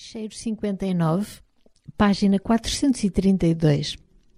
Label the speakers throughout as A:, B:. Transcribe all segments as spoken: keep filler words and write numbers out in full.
A: Ficheiro cinquenta e nove, página quatrocentos e trinta e dois.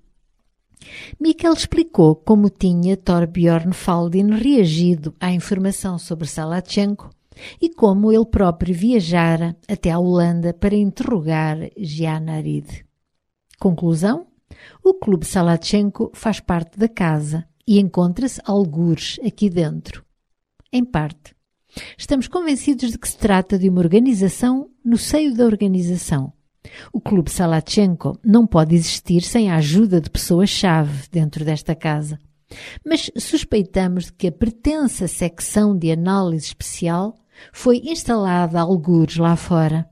A: Mikkel explicou como tinha Thorbjorn Faldin reagido à informação sobre Salatchenko e como ele próprio viajara até a Holanda para interrogar Gianarid. Conclusão? O Clube Salatchenko faz parte da casa e encontra-se algures aqui dentro. Em parte. Estamos convencidos de que se trata de uma organização no seio da organização. O Clube Salatchenko não pode existir sem a ajuda de pessoas-chave dentro desta casa. Mas suspeitamos de que a pretensa secção de análise especial foi instalada a algures lá fora.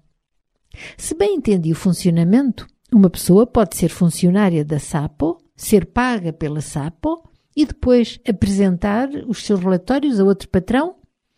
A: Se bem entendi o funcionamento, uma pessoa pode ser funcionária da SAPO, ser paga pela SAPO e depois apresentar os seus relatórios a outro patrão?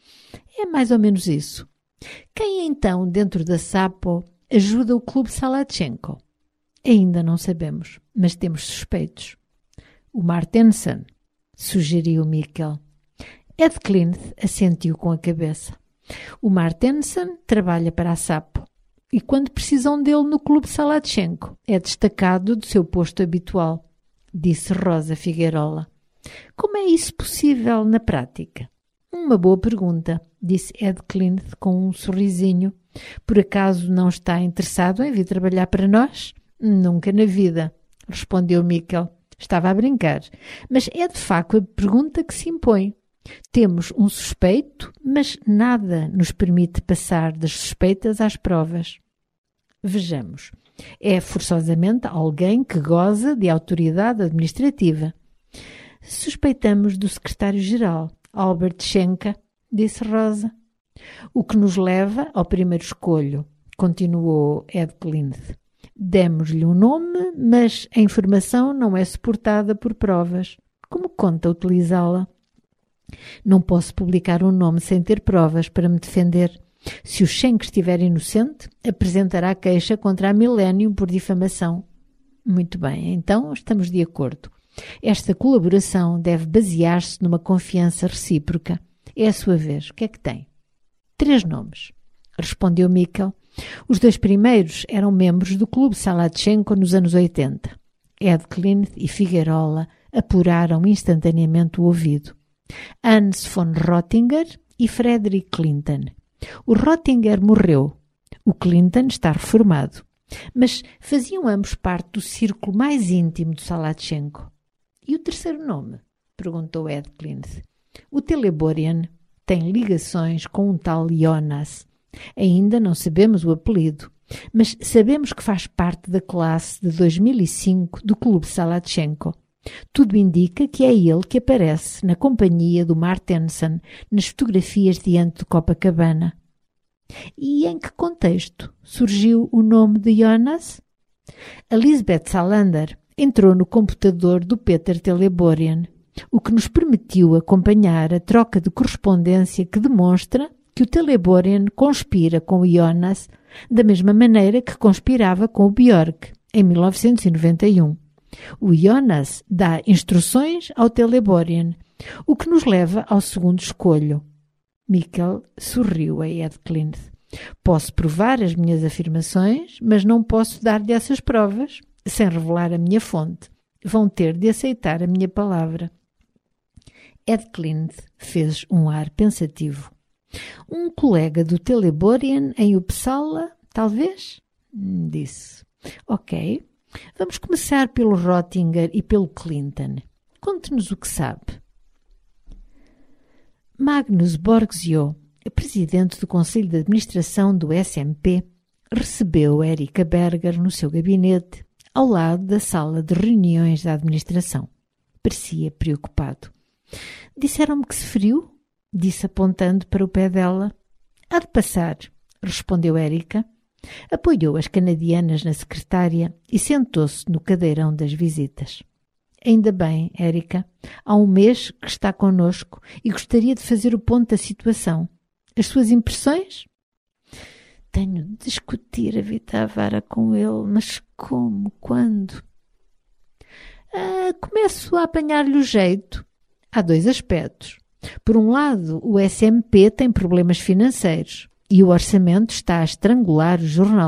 A: É mais ou menos isso. Quem então, dentro da SAPO, ajuda o Clube Salatchenko? Ainda não sabemos, mas temos suspeitos. O Martensen, sugeriu Mikkel. Ed Klinth assentiu com a cabeça. O Martensen trabalha para a SAPO e quando precisam dele no Clube Salatchenko é destacado do seu posto habitual, disse Rosa Figueirola. Como é isso possível na prática? Uma boa pergunta, disse Ed Klinth com um sorrisinho. Por acaso não está interessado em vir trabalhar para nós? Nunca na vida, respondeu Mikkel. Estava a brincar, mas é de facto a pergunta que se impõe. Temos um suspeito, mas nada nos permite passar das suspeitas às provas. Vejamos. É forçosamente alguém que goza de autoridade administrativa. Suspeitamos do secretário-geral, Albert Schenker, disse Rosa. O que nos leva ao primeiro escolho, continuou Ed Klinth. Demos-lhe um nome, mas a informação não é suportada por provas. Como conta utilizá-la? Não posso publicar um nome sem ter provas para me defender. Se o Schenker estiver inocente, apresentará queixa contra a Millennium por difamação. Muito bem, então estamos de acordo. Esta colaboração deve basear-se numa confiança recíproca. É a sua vez. O que é que tem? Três nomes, respondeu Mikkel. Os dois primeiros eram membros do Clube Salatchenko nos anos oitenta. Ed Klinth e Figueirola apuraram instantaneamente o ouvido. Hans von Rottinger e Frederick Clinton. O Rottinger morreu. O Clinton está reformado. Mas faziam ambos parte do círculo mais íntimo de Salatchenko. E o terceiro nome? Perguntou Ed Klinth. O Teleborian tem ligações com um tal Jonas. Ainda não sabemos o apelido, mas sabemos que faz parte da classe de dois mil e cinco do Clube Salatchenko. Tudo indica que é ele que aparece na companhia do Martensen nas fotografias diante de Copacabana. E em que contexto surgiu o nome de Jonas? A Lisbeth Salander entrou no computador do Peter Teleborian, o que nos permitiu acompanhar a troca de correspondência que demonstra que o Teleborian conspira com o Jonas da mesma maneira que conspirava com o Björk em mil novecentos e noventa e um. O Jonas dá instruções ao Teleborian, o que nos leva ao segundo escolho. Mikkel sorriu a Ed Klinth. Posso provar as minhas afirmações, mas não posso dar-lhe essas provas sem revelar a minha fonte. Vão ter de aceitar a minha palavra. Ed Klinth fez um ar pensativo. Um colega do Teleborian em Uppsala, talvez? Disse. Ok. Vamos começar pelo Rottinger e pelo Clinton. Conte-nos o que sabe. Magnus Borgsio, presidente do Conselho de Administração do S M P, recebeu Erika Berger no seu gabinete, ao lado da sala de reuniões da administração. Parecia preocupado. Disseram-me que se feriu? Disse apontando para o pé dela. Há de passar, respondeu Erika. Apoiou as canadianas na secretária e sentou-se no cadeirão das visitas. Ainda bem, Erika. Há um mês que está connosco e gostaria de fazer o ponto da situação. As suas impressões? Tenho de discutir a Vita Avara com ele, mas como? Quando? Ah, começo a apanhar-lhe o jeito. Há dois aspectos. Por um lado, o S M P tem problemas financeiros e o orçamento está a estrangular o jornal.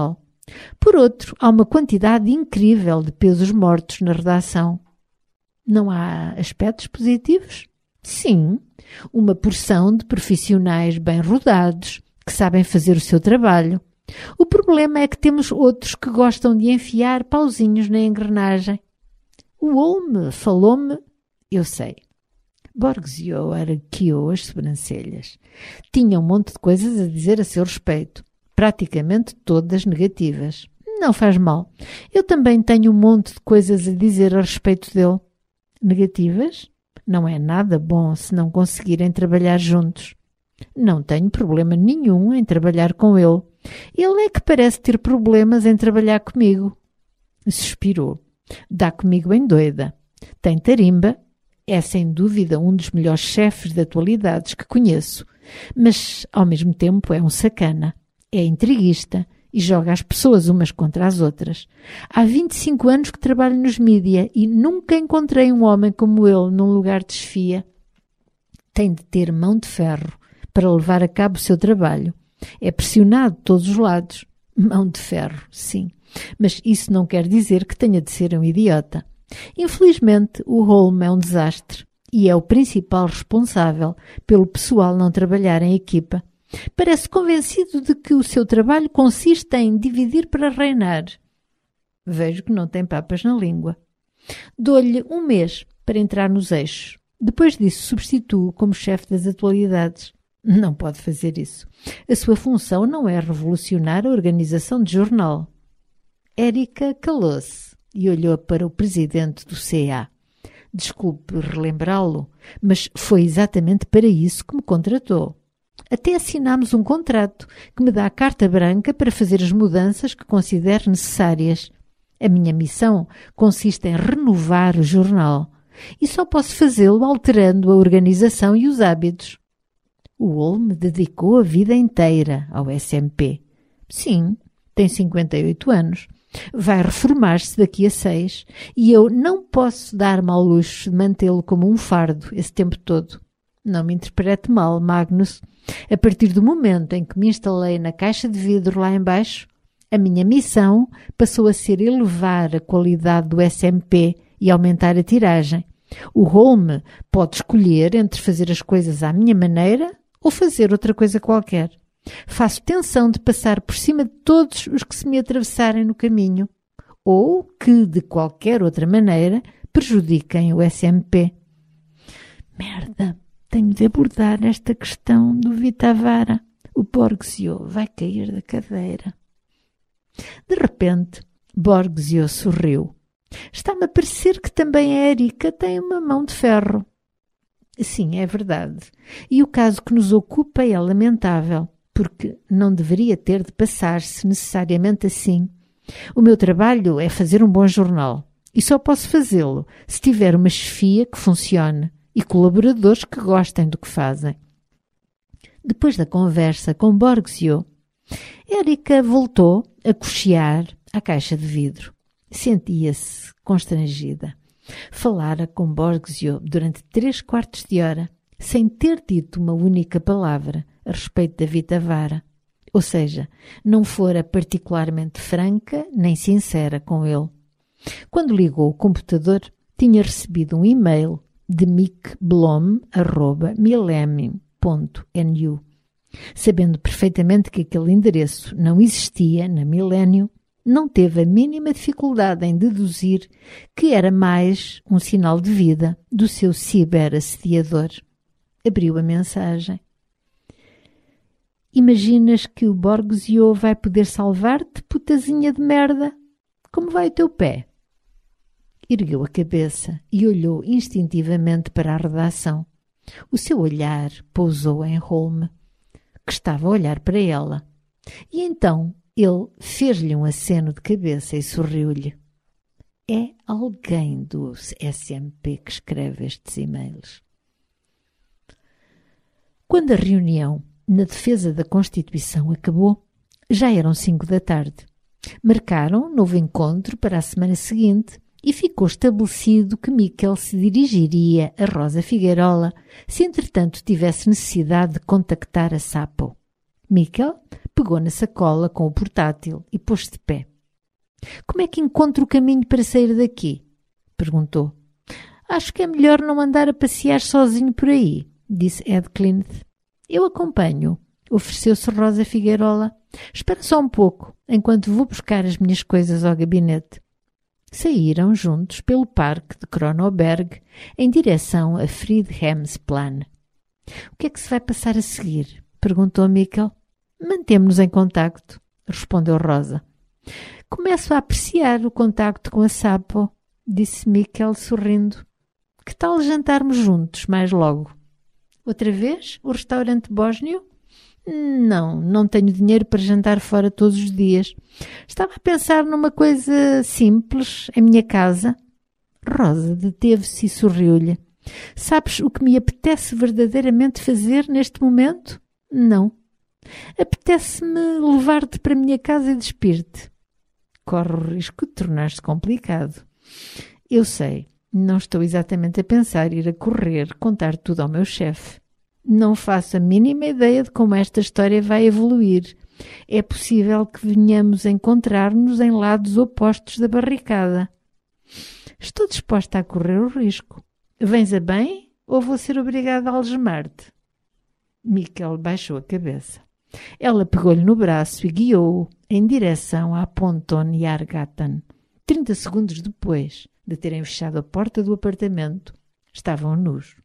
A: Por outro, há uma quantidade incrível de pesos mortos na redação. Não há aspectos positivos? Sim, uma porção de profissionais bem rodados, que sabem fazer o seu trabalho. O problema é que temos outros que gostam de enfiar pauzinhos na engrenagem. O Holme falou-me, eu sei. Borgsio arqueou as sobrancelhas. Tinha um monte de coisas a dizer a seu respeito, praticamente todas negativas. Não faz mal. Eu também tenho um monte de coisas a dizer a respeito dele. Negativas? Não é nada bom se não conseguirem trabalhar juntos. Não tenho problema nenhum em trabalhar com ele. Ele é que parece ter problemas em trabalhar comigo. Suspirou. Dá comigo em doida. Tem tarimba. É sem dúvida um dos melhores chefes de atualidades que conheço. Mas, ao mesmo tempo, é um sacana. É intriguista e joga as pessoas umas contra as outras. Há vinte e cinco anos que trabalho nos mídia e nunca encontrei um homem como ele num lugar de chefia. Tem de ter mão de ferro para levar a cabo o seu trabalho. É pressionado de todos os lados. Mão de ferro, sim. Mas isso não quer dizer que tenha de ser um idiota. Infelizmente, o Holme é um desastre e é o principal responsável pelo pessoal não trabalhar em equipa. Parece convencido de que o seu trabalho consiste em dividir para reinar. Vejo que não tem papas na língua. Dou-lhe um mês para entrar nos eixos. Depois disso, substituo como chefe das atualidades. Não pode fazer isso. A sua função não é revolucionar a organização de jornal. Érica calou-se e olhou para o presidente do C A. Desculpe relembrá-lo, mas foi exatamente para isso que me contratou. Até assinámos um contrato que me dá a carta branca para fazer as mudanças que considero necessárias. A minha missão consiste em renovar o jornal e só posso fazê-lo alterando a organização e os hábitos. O Holme dedicou a vida inteira ao S M P. Sim, tem cinquenta e oito anos. Vai reformar-se daqui a seis e eu não posso dar-me ao luxo de mantê-lo como um fardo esse tempo todo. Não me interprete mal, Magnus. A partir do momento em que me instalei na caixa de vidro lá embaixo, a minha missão passou a ser elevar a qualidade do S M P e aumentar a tiragem. O Holme pode escolher entre fazer as coisas à minha maneira ou fazer outra coisa qualquer. Faço tensão de passar por cima de todos os que se me atravessarem no caminho ou que, de qualquer outra maneira, prejudiquem o S M P. Merda! Tenho de abordar esta questão do Vitavara. O Borgsio vai cair da cadeira. De repente, Borgsio sorriu. Está-me a parecer que também a Érica tem uma mão de ferro. Sim, é verdade. E o caso que nos ocupa é lamentável, porque não deveria ter de passar-se necessariamente assim. O meu trabalho é fazer um bom jornal, e só posso fazê-lo se tiver uma chefia que funcione e colaboradores que gostem do que fazem. Depois da conversa com Borgsio, Érica voltou a cochear à caixa de vidro. Sentia-se constrangida. Falara com Borgsio durante três quartos de hora, sem ter dito uma única palavra a respeito da Vitavara. Ou seja, não fora particularmente franca nem sincera com ele. Quando ligou o computador, tinha recebido um e-mail de mick blom arroba millennium ponto n u. Sabendo perfeitamente que aquele endereço não existia na Millennium, não teve a mínima dificuldade em deduzir que era mais um sinal de vida do seu ciberassediador. Abriu a mensagem. Imaginas que o Borgsio vai poder salvar-te, putazinha de merda? Como vai o teu pé? Ergueu a cabeça e olhou instintivamente para a redação. O seu olhar pousou em Holme, que estava a olhar para ela. E então ele fez-lhe um aceno de cabeça e sorriu-lhe. É alguém do S M P que escreve estes e-mails. Quando a reunião na defesa da Constituição acabou, já eram cinco da tarde. Marcaram um novo encontro para a semana seguinte e ficou estabelecido que Miquel se dirigiria a Rosa Figueirola se entretanto tivesse necessidade de contactar a Sapo. Mikkel pegou na sacola com o portátil e pôs-se de pé. Como é que encontro o caminho para sair daqui? Perguntou. Acho que é melhor não andar a passear sozinho por aí, disse Ed Klint. Eu acompanho, ofereceu-se Rosa Figueirola. Espera só um pouco, enquanto vou buscar as minhas coisas ao gabinete. Saíram juntos pelo parque de Kronoberg em direção a Friedhelmsplan. O que é que se vai passar a seguir? Perguntou Mikkel. Mantemo-nos em contacto, respondeu Rosa. Começo a apreciar o contacto com a Sapo, disse Mikkel sorrindo. Que tal jantarmos juntos mais logo? Outra vez? O restaurante bósnio? Não, não tenho dinheiro para jantar fora todos os dias. Estava a pensar numa coisa simples, em minha casa. Rosa deteve-se e sorriu-lhe. Sabes o que me apetece verdadeiramente fazer neste momento? Não. Apetece-me levar-te para a minha casa e despir-te. Corre o risco de tornar-se complicado. Eu sei, não estou exatamente a pensar ir a correr, contar tudo ao meu chefe. Não faço a mínima ideia de como esta história vai evoluir. É possível que venhamos a encontrar-nos em lados opostos da barricada. Estou disposta a correr o risco. Vens a bem ou vou ser obrigada a algemar-te? Mikkel baixou a cabeça. Ela pegou-lhe no braço e guiou-o em direção à Ponton Jargatan. Trinta segundos depois de terem fechado a porta do apartamento, estavam nus.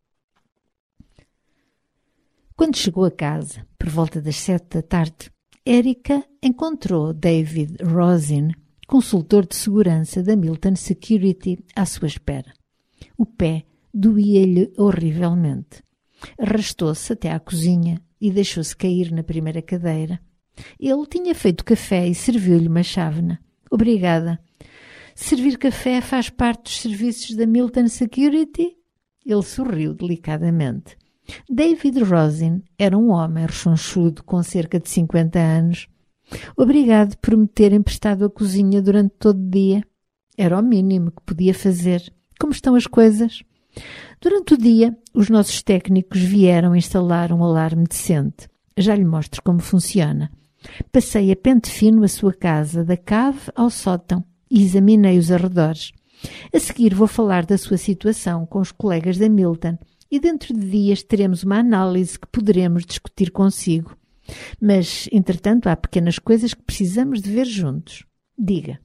A: Quando chegou a casa, por volta das sete da tarde, Erika encontrou David Rosin, consultor de segurança da Milton Security, à sua espera. O pé doía-lhe horrivelmente. Arrastou-se até à cozinha e deixou-se cair na primeira cadeira. Ele tinha feito café e serviu-lhe uma chávena. Obrigada. Servir café faz parte dos serviços da Milton Security? Ele sorriu delicadamente. David Rosin era um homem rechonchudo com cerca de cinquenta anos. Obrigado por me ter emprestado a cozinha durante todo o dia. Era o mínimo que podia fazer. Como estão as coisas? Durante o dia, os nossos técnicos vieram instalar um alarme decente. Já lhe mostro como funciona. Passei a pente fino a sua casa, da cave ao sótão, e examinei os arredores. A seguir vou falar da sua situação com os colegas da Milton e dentro de dias teremos uma análise que poderemos discutir consigo. Mas, entretanto, há pequenas coisas que precisamos de ver juntos. Diga.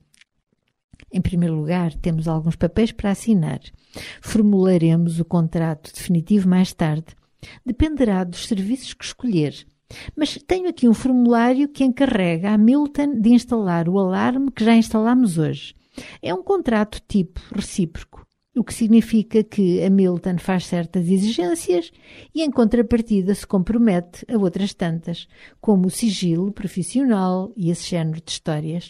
A: Em primeiro lugar, temos alguns papéis para assinar. Formularemos o contrato definitivo mais tarde. Dependerá dos serviços que escolher. Mas tenho aqui um formulário que encarrega a Milton de instalar o alarme que já instalamos hoje. É um contrato tipo recíproco, o que significa que a Milton faz certas exigências e, em contrapartida, se compromete a outras tantas, como o sigilo profissional e esse género de histórias.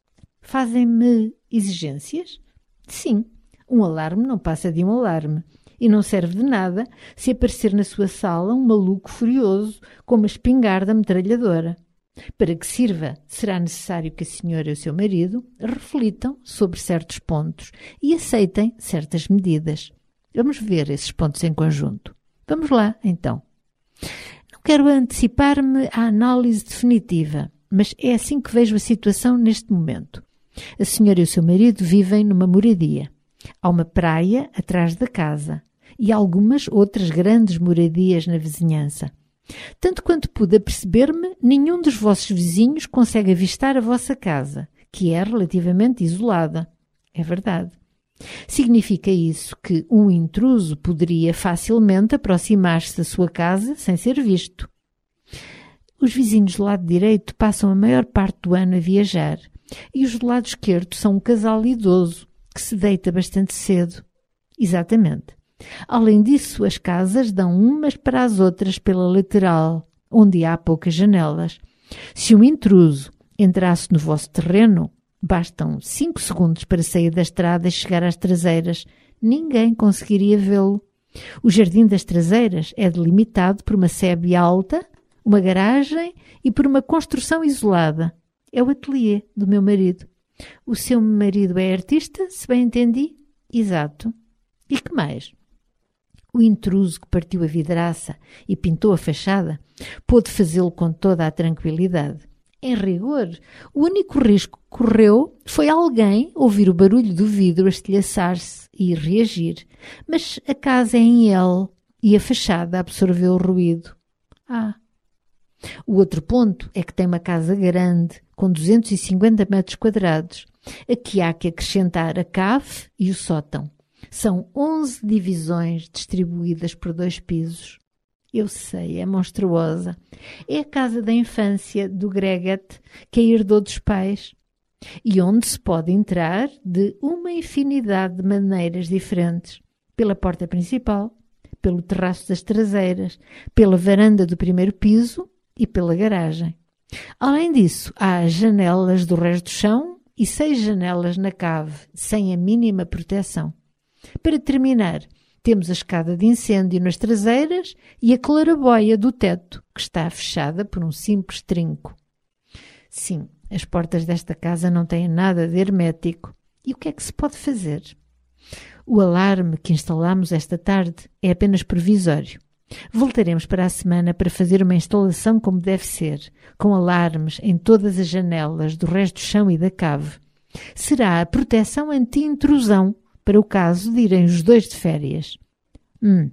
A: Fazem-me exigências? Sim, um alarme não passa de um alarme. E não serve de nada se aparecer na sua sala um maluco furioso com uma espingarda metralhadora. Para que sirva, será necessário que a senhora e o seu marido reflitam sobre certos pontos e aceitem certas medidas. Vamos ver esses pontos em conjunto. Vamos lá, então. Não quero antecipar-me à análise definitiva, mas é assim que vejo a situação neste momento. A senhora e o seu marido vivem numa moradia. Há uma praia atrás da casa e algumas outras grandes moradias na vizinhança. Tanto quanto pude aperceber-me, nenhum dos vossos vizinhos consegue avistar a vossa casa, que é relativamente isolada. É verdade. Significa isso que um intruso poderia facilmente aproximar-se da sua casa sem ser visto. Os vizinhos do lado direito passam a maior parte do ano a viajar e os do lado esquerdo são um casal idoso que se deita bastante cedo. Exatamente. Além disso, as casas dão umas para as outras pela lateral, onde há poucas janelas. Se um intruso entrasse no vosso terreno, bastam cinco segundos para sair da estrada e chegar às traseiras. Ninguém conseguiria vê-lo. O jardim das traseiras é delimitado por uma sebe alta, uma garagem e por uma construção isolada. É o ateliê do meu marido. O seu marido é artista, se bem entendi? Exato. E que mais? O intruso que partiu a vidraça e pintou a fachada pôde fazê-lo com toda a tranquilidade. Em rigor, o único risco que correu foi alguém ouvir o barulho do vidro a estilhaçar-se e reagir, mas a casa é em L e a fachada absorveu o ruído. Ah! O outro ponto é que tem uma casa grande, com duzentos e cinquenta metros quadrados, a que há que acrescentar a cave e o sótão. São onze divisões distribuídas por dois pisos. Eu sei, é monstruosa. É a casa da infância do Greget, que a herdou dos pais, e onde se pode entrar de uma infinidade de maneiras diferentes. Pela porta principal, pelo terraço das traseiras, pela varanda do primeiro piso e pela garagem. Além disso, há as janelas do resto do chão e seis janelas na cave, sem a mínima proteção. Para terminar, temos a escada de incêndio nas traseiras e a claraboia do teto, que está fechada por um simples trinco. Sim, as portas desta casa não têm nada de hermético. E o que é que se pode fazer? O alarme que instalamos esta tarde é apenas provisório. Voltaremos para a semana para fazer uma instalação como deve ser, com alarmes em todas as janelas do resto do chão e da cave. Será a proteção anti-intrusão, para o caso de irem os dois de férias. Hum.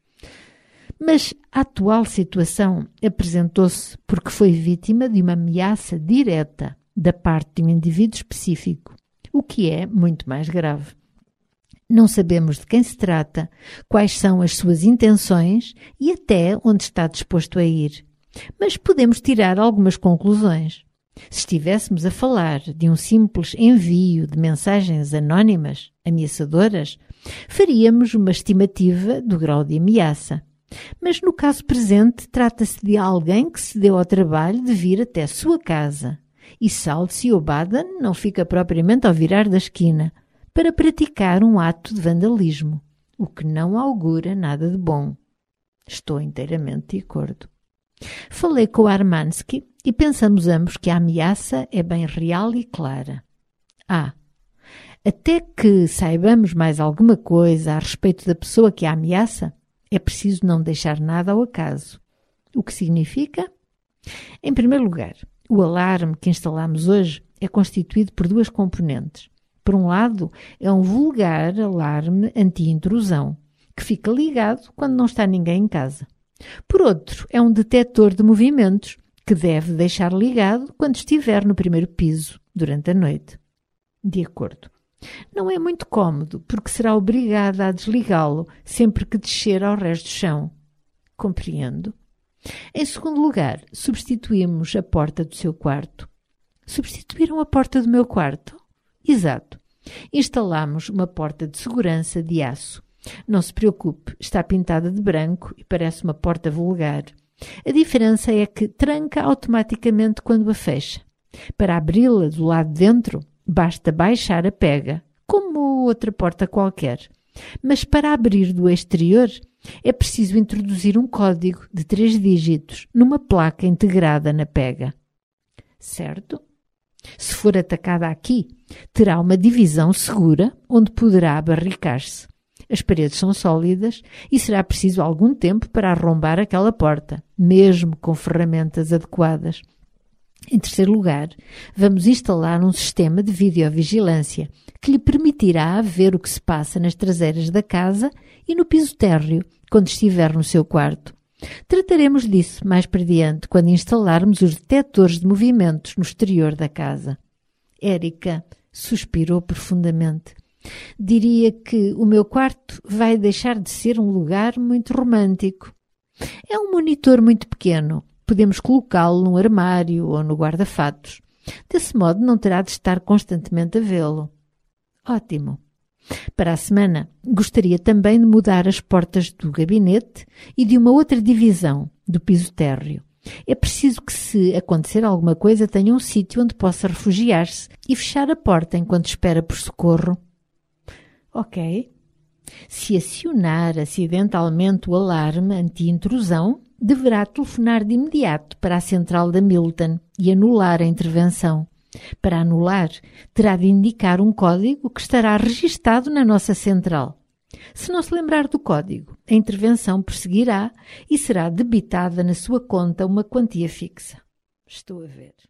A: Mas a atual situação apresentou-se porque foi vítima de uma ameaça direta da parte de um indivíduo específico, o que é muito mais grave. Não sabemos de quem se trata, quais são as suas intenções e até onde está disposto a ir. Mas podemos tirar algumas conclusões. Se estivéssemos a falar de um simples envio de mensagens anónimas, ameaçadoras, faríamos uma estimativa do grau de ameaça. Mas no caso presente trata-se de alguém que se deu ao trabalho de vir até sua casa. E Salsi Obadan não fica propriamente ao virar da esquina para praticar um ato de vandalismo, o que não augura nada de bom. Estou inteiramente de acordo. Falei com o Armansky e pensamos ambos que a ameaça é bem real e clara. Ah, até que saibamos mais alguma coisa a respeito da pessoa que a ameaça, é preciso não deixar nada ao acaso. O que significa? Em primeiro lugar, o alarme que instalamos hoje é constituído por duas componentes. Por um lado, é um vulgar alarme anti-intrusão, que fica ligado quando não está ninguém em casa. Por outro, é um detector de movimentos, que deve deixar ligado quando estiver no primeiro piso, durante a noite. De acordo. Não é muito cômodo, porque será obrigada a desligá-lo sempre que descer ao resto do chão. Compreendo. Em segundo lugar, substituímos a porta do seu quarto. Substituíram a porta do meu quarto? Exato. Instalamos uma porta de segurança de aço. Não se preocupe, está pintada de branco e parece uma porta vulgar. A diferença é que tranca automaticamente quando a fecha. Para abri-la do lado de dentro, basta baixar a pega, como outra porta qualquer. Mas para abrir do exterior, é preciso introduzir um código de três dígitos numa placa integrada na pega. Certo? Se for atacada aqui, terá uma divisão segura onde poderá abarricar-se. As paredes são sólidas e será preciso algum tempo para arrombar aquela porta, mesmo com ferramentas adequadas. Em terceiro lugar, vamos instalar um sistema de videovigilância que lhe permitirá ver o que se passa nas traseiras da casa e no piso térreo, quando estiver no seu quarto. Trataremos disso mais para diante, quando instalarmos os detectores de movimentos no exterior da casa. Érica suspirou profundamente. Diria que o meu quarto vai deixar de ser um lugar muito romântico. É um monitor muito pequeno. Podemos colocá-lo num armário ou no guarda-fatos. Desse modo não terá de estar constantemente a vê-lo. Ótimo. Para a semana, gostaria também de mudar as portas do gabinete e de uma outra divisão, do piso térreo. É preciso que, se acontecer alguma coisa, tenha um sítio onde possa refugiar-se e fechar a porta enquanto espera por socorro. Ok. Se acionar acidentalmente o alarme anti-intrusão, deverá telefonar de imediato para a central da Milton e anular a intervenção. Para anular, terá de indicar um código que estará registado na nossa central. Se não se lembrar do código, a intervenção prosseguirá e será debitada na sua conta uma quantia fixa. Estou a ver.